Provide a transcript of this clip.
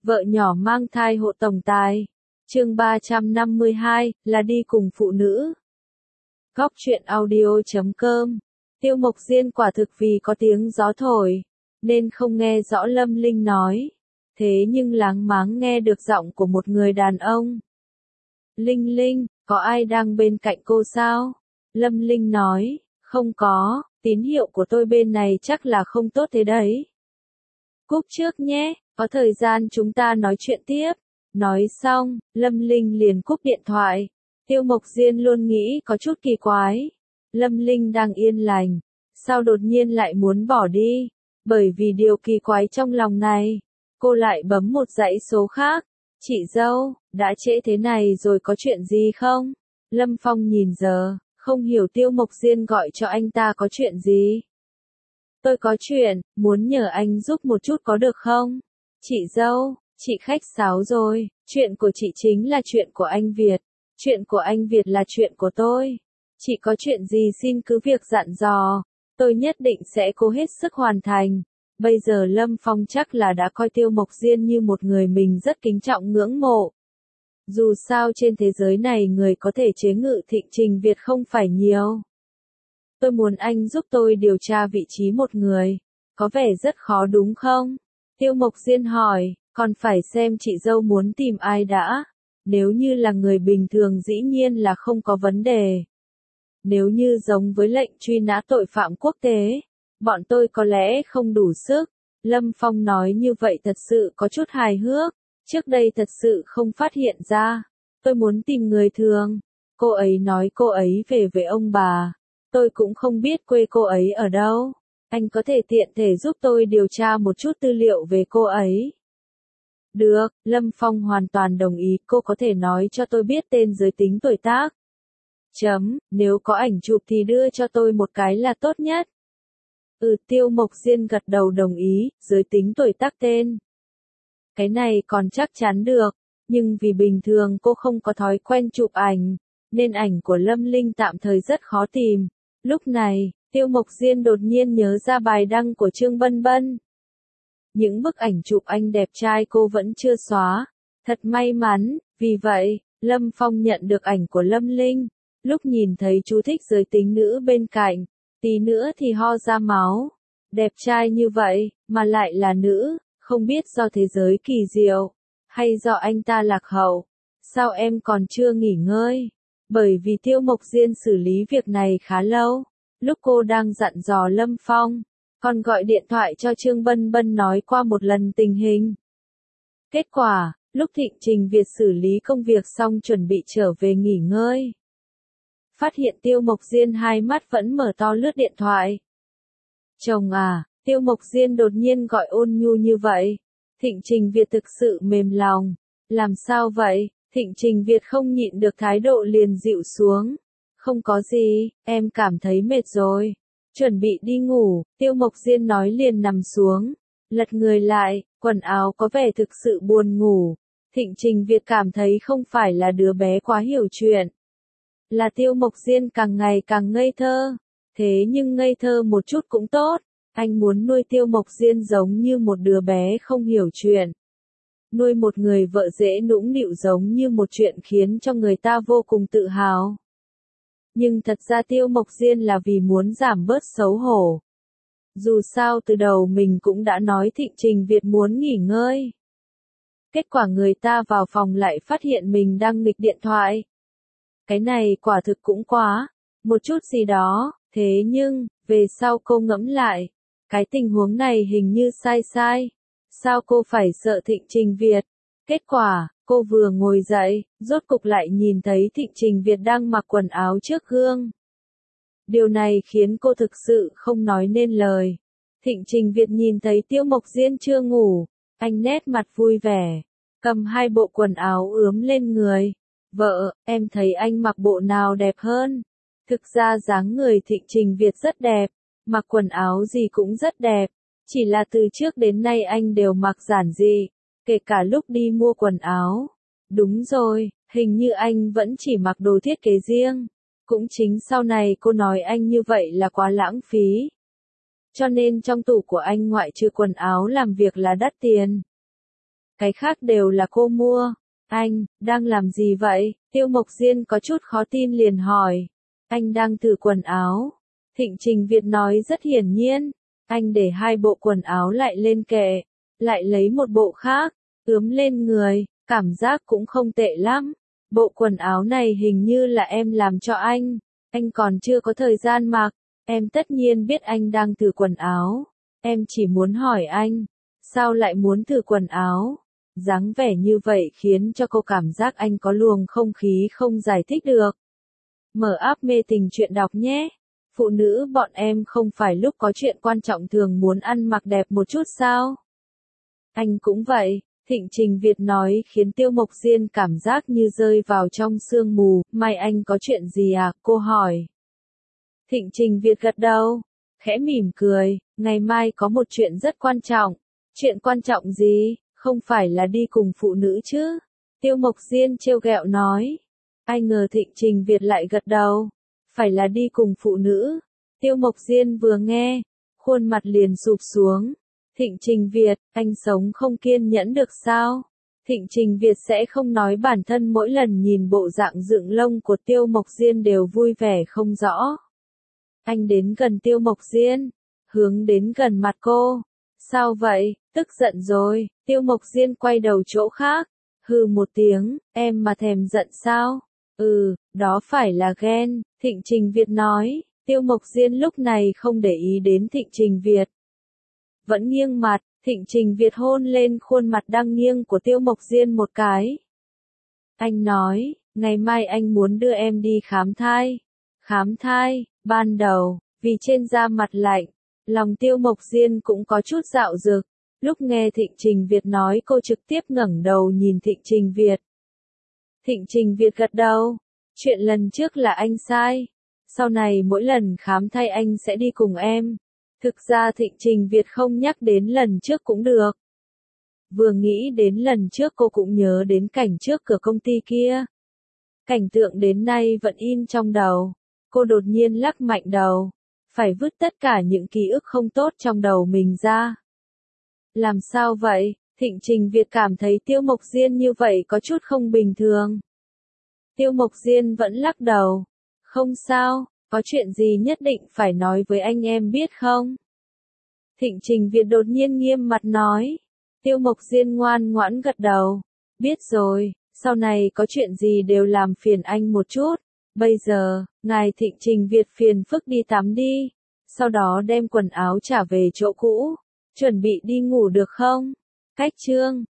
Vợ nhỏ mang thai hộ tổng tài. Chương 352, là đi cùng phụ nữ. Góc truyện audio.com. Tiêu Mộc Diên quả thực vì có tiếng gió thổi, nên không nghe rõ Lâm Linh nói. Thế nhưng láng máng nghe được giọng của một người đàn ông. Linh Linh, có ai đang bên cạnh cô sao? Lâm Linh nói, không có, tín hiệu của tôi bên này chắc là không tốt thế đấy. Cúp trước nhé, có thời gian chúng ta nói chuyện tiếp. Nói xong, Lâm Linh liền cúp điện thoại. Tiêu Mộc Diên luôn nghĩ có chút kỳ quái. Lâm Linh đang yên lành, sao đột nhiên lại muốn bỏ đi? Bởi vì điều kỳ quái trong lòng này, cô lại bấm một dãy số khác. Chị dâu, đã trễ thế này rồi có chuyện gì không? Lâm Phong nhìn giờ, không hiểu Tiêu Mộc Diên gọi cho anh ta có chuyện gì. Tôi có chuyện, muốn nhờ anh giúp một chút có được không? Chị dâu, chị khách sáo rồi, chuyện của chị chính là chuyện của anh Việt, chuyện của anh Việt là chuyện của tôi. Chị có chuyện gì xin cứ việc dặn dò, tôi nhất định sẽ cố hết sức hoàn thành. Bây giờ Lâm Phong chắc là đã coi Tiêu Mộc Diên như một người mình rất kính trọng ngưỡng mộ. Dù sao trên thế giới này người có thể chế ngự Thịnh Trình Việt không phải nhiều. Tôi muốn anh giúp tôi điều tra vị trí một người. Có vẻ rất khó đúng không? Tiêu Mộc Diên hỏi, còn phải xem chị dâu muốn tìm ai đã. Nếu như là người bình thường dĩ nhiên là không có vấn đề. Nếu như giống với lệnh truy nã tội phạm quốc tế, bọn tôi có lẽ không đủ sức. Lâm Phong nói như vậy thật sự có chút hài hước. Trước đây thật sự không phát hiện ra. Tôi muốn tìm người thường. Cô ấy nói cô ấy về với ông bà. Tôi cũng không biết quê cô ấy ở đâu. Anh có thể tiện thể giúp tôi điều tra một chút tư liệu về cô ấy. Được, Lâm Phong hoàn toàn đồng ý. Cô có thể nói cho tôi biết tên giới tính tuổi tác. Nếu có ảnh chụp thì đưa cho tôi một cái là tốt nhất. Tiêu Mộc Diên gật đầu đồng ý, giới tính tuổi tác tên. Cái này còn chắc chắn được, nhưng vì bình thường cô không có thói quen chụp ảnh, nên ảnh của Lâm Linh tạm thời rất khó tìm. Lúc này, Tiêu Mộc Diên đột nhiên nhớ ra bài đăng của Trương Bân Bân. Những bức ảnh chụp anh đẹp trai cô vẫn chưa xóa. Thật may mắn, vì vậy, Lâm Phong nhận được ảnh của Lâm Linh. Lúc nhìn thấy chú thích giới tính nữ bên cạnh, tí nữa thì ho ra máu. Đẹp trai như vậy, mà lại là nữ, không biết do thế giới kỳ diệu, hay do anh ta lạc hậu. Sao em còn chưa nghỉ ngơi? Bởi vì Tiêu Mộc Diên xử lý việc này khá lâu. Lúc cô đang dặn dò Lâm Phong, còn gọi điện thoại cho Trương Bân Bân nói qua một lần tình hình. Kết quả, lúc Thịnh Trình Việt xử lý công việc xong chuẩn bị trở về nghỉ ngơi, phát hiện Tiêu Mộc Diên hai mắt vẫn mở to lướt điện thoại. Chồng à, Tiêu Mộc Diên đột nhiên gọi ôn nhu như vậy. Thịnh Trình Việt thực sự mềm lòng. Làm sao vậy? Thịnh Trình Việt không nhịn được thái độ liền dịu xuống. Không có gì, em cảm thấy mệt rồi. Chuẩn bị đi ngủ, Tiêu Mộc Diên nói liền nằm xuống. Lật người lại, quần áo có vẻ thực sự buồn ngủ. Thịnh Trình Việt cảm thấy không phải là đứa bé quá hiểu chuyện. Là Tiêu Mộc Diên càng ngày càng ngây thơ. Thế nhưng ngây thơ một chút cũng tốt. Anh muốn nuôi Tiêu Mộc Diên giống như một đứa bé không hiểu chuyện. Nuôi một người vợ dễ nũng nịu giống như một chuyện khiến cho người ta vô cùng tự hào. Nhưng thật ra Tiêu Mộc Diên là vì muốn giảm bớt xấu hổ. Dù sao từ đầu mình cũng đã nói Thịnh Trình Việt muốn nghỉ ngơi. Kết quả người ta vào phòng lại phát hiện mình đang nghịch điện thoại. Cái này quả thực cũng quá, một chút gì đó, thế nhưng, về sau cô ngẫm lại, cái tình huống này hình như sai. Sao cô phải sợ Thịnh Trình Việt? Kết quả, cô vừa ngồi dậy, rốt cục lại nhìn thấy Thịnh Trình Việt đang mặc quần áo trước gương. Điều này khiến cô thực sự không nói nên lời. Thịnh Trình Việt nhìn thấy Tiêu Mộc Diên chưa ngủ, anh nét mặt vui vẻ, cầm hai bộ quần áo ướm lên người. Vợ, em thấy anh mặc bộ nào đẹp hơn? Thực ra dáng người Thịnh Trình Việt rất đẹp, mặc quần áo gì cũng rất đẹp. Chỉ là từ trước đến nay anh đều mặc giản dị, kể cả lúc đi mua quần áo. Đúng rồi, hình như anh vẫn chỉ mặc đồ thiết kế riêng. Cũng chính sau này cô nói anh như vậy là quá lãng phí. Cho nên trong tủ của anh ngoại trừ quần áo làm việc là đắt tiền. cái khác đều là cô mua. Anh, đang làm gì vậy? Tiêu Mộc Diên có chút khó tin liền hỏi. Anh đang thử quần áo. Thịnh Trình Việt nói rất hiển nhiên. Anh để 2 bộ quần áo lại lên kệ, lại lấy một bộ khác, ướm lên người, cảm giác cũng không tệ lắm. Bộ quần áo này hình như là em làm cho anh còn chưa có thời gian mặc. Em tất nhiên biết anh đang thử quần áo. Em chỉ muốn hỏi anh, sao lại muốn thử quần áo? Dáng vẻ như vậy khiến cho cô cảm giác anh có luồng không khí không giải thích được. Mở app mê tình chuyện đọc nhé. Phụ nữ bọn em không phải lúc có chuyện quan trọng thường muốn ăn mặc đẹp một chút sao? Anh cũng vậy, Thịnh Trình Việt nói khiến Tiêu Mộc Diên cảm giác như rơi vào trong sương mù. Mai anh có chuyện gì à? Cô hỏi. Thịnh Trình Việt gật đầu, khẽ mỉm cười, ngày mai có một chuyện rất quan trọng. Chuyện quan trọng gì? Không phải là đi cùng phụ nữ chứ? Tiêu Mộc Diên trêu ghẹo nói. Ai ngờ Thịnh Trình Việt lại gật đầu. Phải là đi cùng phụ nữ. Tiêu Mộc Diên vừa nghe, khuôn mặt liền sụp xuống. Thịnh Trình Việt, anh sống không kiên nhẫn được sao? Thịnh Trình Việt sẽ không nói bản thân mỗi lần nhìn bộ dạng dựng lông của Tiêu Mộc Diên đều vui vẻ không rõ. Anh đến gần Tiêu Mộc Diên, hướng đến gần mặt cô. Sao vậy, tức giận rồi? Tiêu Mộc Diên quay đầu chỗ khác, hừ một tiếng, em mà thèm giận sao? Đó phải là ghen, Thịnh Trình Việt nói. Tiêu Mộc Diên lúc này không để ý đến Thịnh Trình Việt. Vẫn nghiêng mặt, Thịnh Trình Việt hôn lên khuôn mặt đang nghiêng của Tiêu Mộc Diên một cái. Anh nói, ngày mai anh muốn đưa em đi khám thai. Khám thai, ban đầu, vì trên da mặt lạnh, lòng Tiêu Mộc Diên cũng có chút dạo dực. Lúc nghe Thịnh Trình Việt nói cô trực tiếp ngẩng đầu nhìn Thịnh Trình Việt. Thịnh Trình Việt gật đầu. Chuyện lần trước là anh sai. Sau này mỗi lần khám thai anh sẽ đi cùng em. Thực ra Thịnh Trình Việt không nhắc đến lần trước cũng được. Vừa nghĩ đến lần trước cô cũng nhớ đến cảnh trước cửa công ty kia. Cảnh tượng đến nay vẫn in trong đầu. Cô đột nhiên lắc mạnh đầu. Phải vứt tất cả những ký ức không tốt trong đầu mình ra. Làm sao vậy? Thịnh Trình Việt cảm thấy Tiêu Mộc Diên như vậy có chút không bình thường. Tiêu Mộc Diên vẫn lắc đầu. Không sao, có chuyện gì nhất định phải nói với anh em biết không? Thịnh Trình Việt đột nhiên nghiêm mặt nói. Tiêu Mộc Diên ngoan ngoãn gật đầu. Biết rồi, sau này có chuyện gì đều làm phiền anh một chút. Bây giờ, ngài Thịnh Trình Việt phiền phức đi tắm đi. Sau đó đem quần áo trả về chỗ cũ. Chuẩn bị đi ngủ được không? Cách chương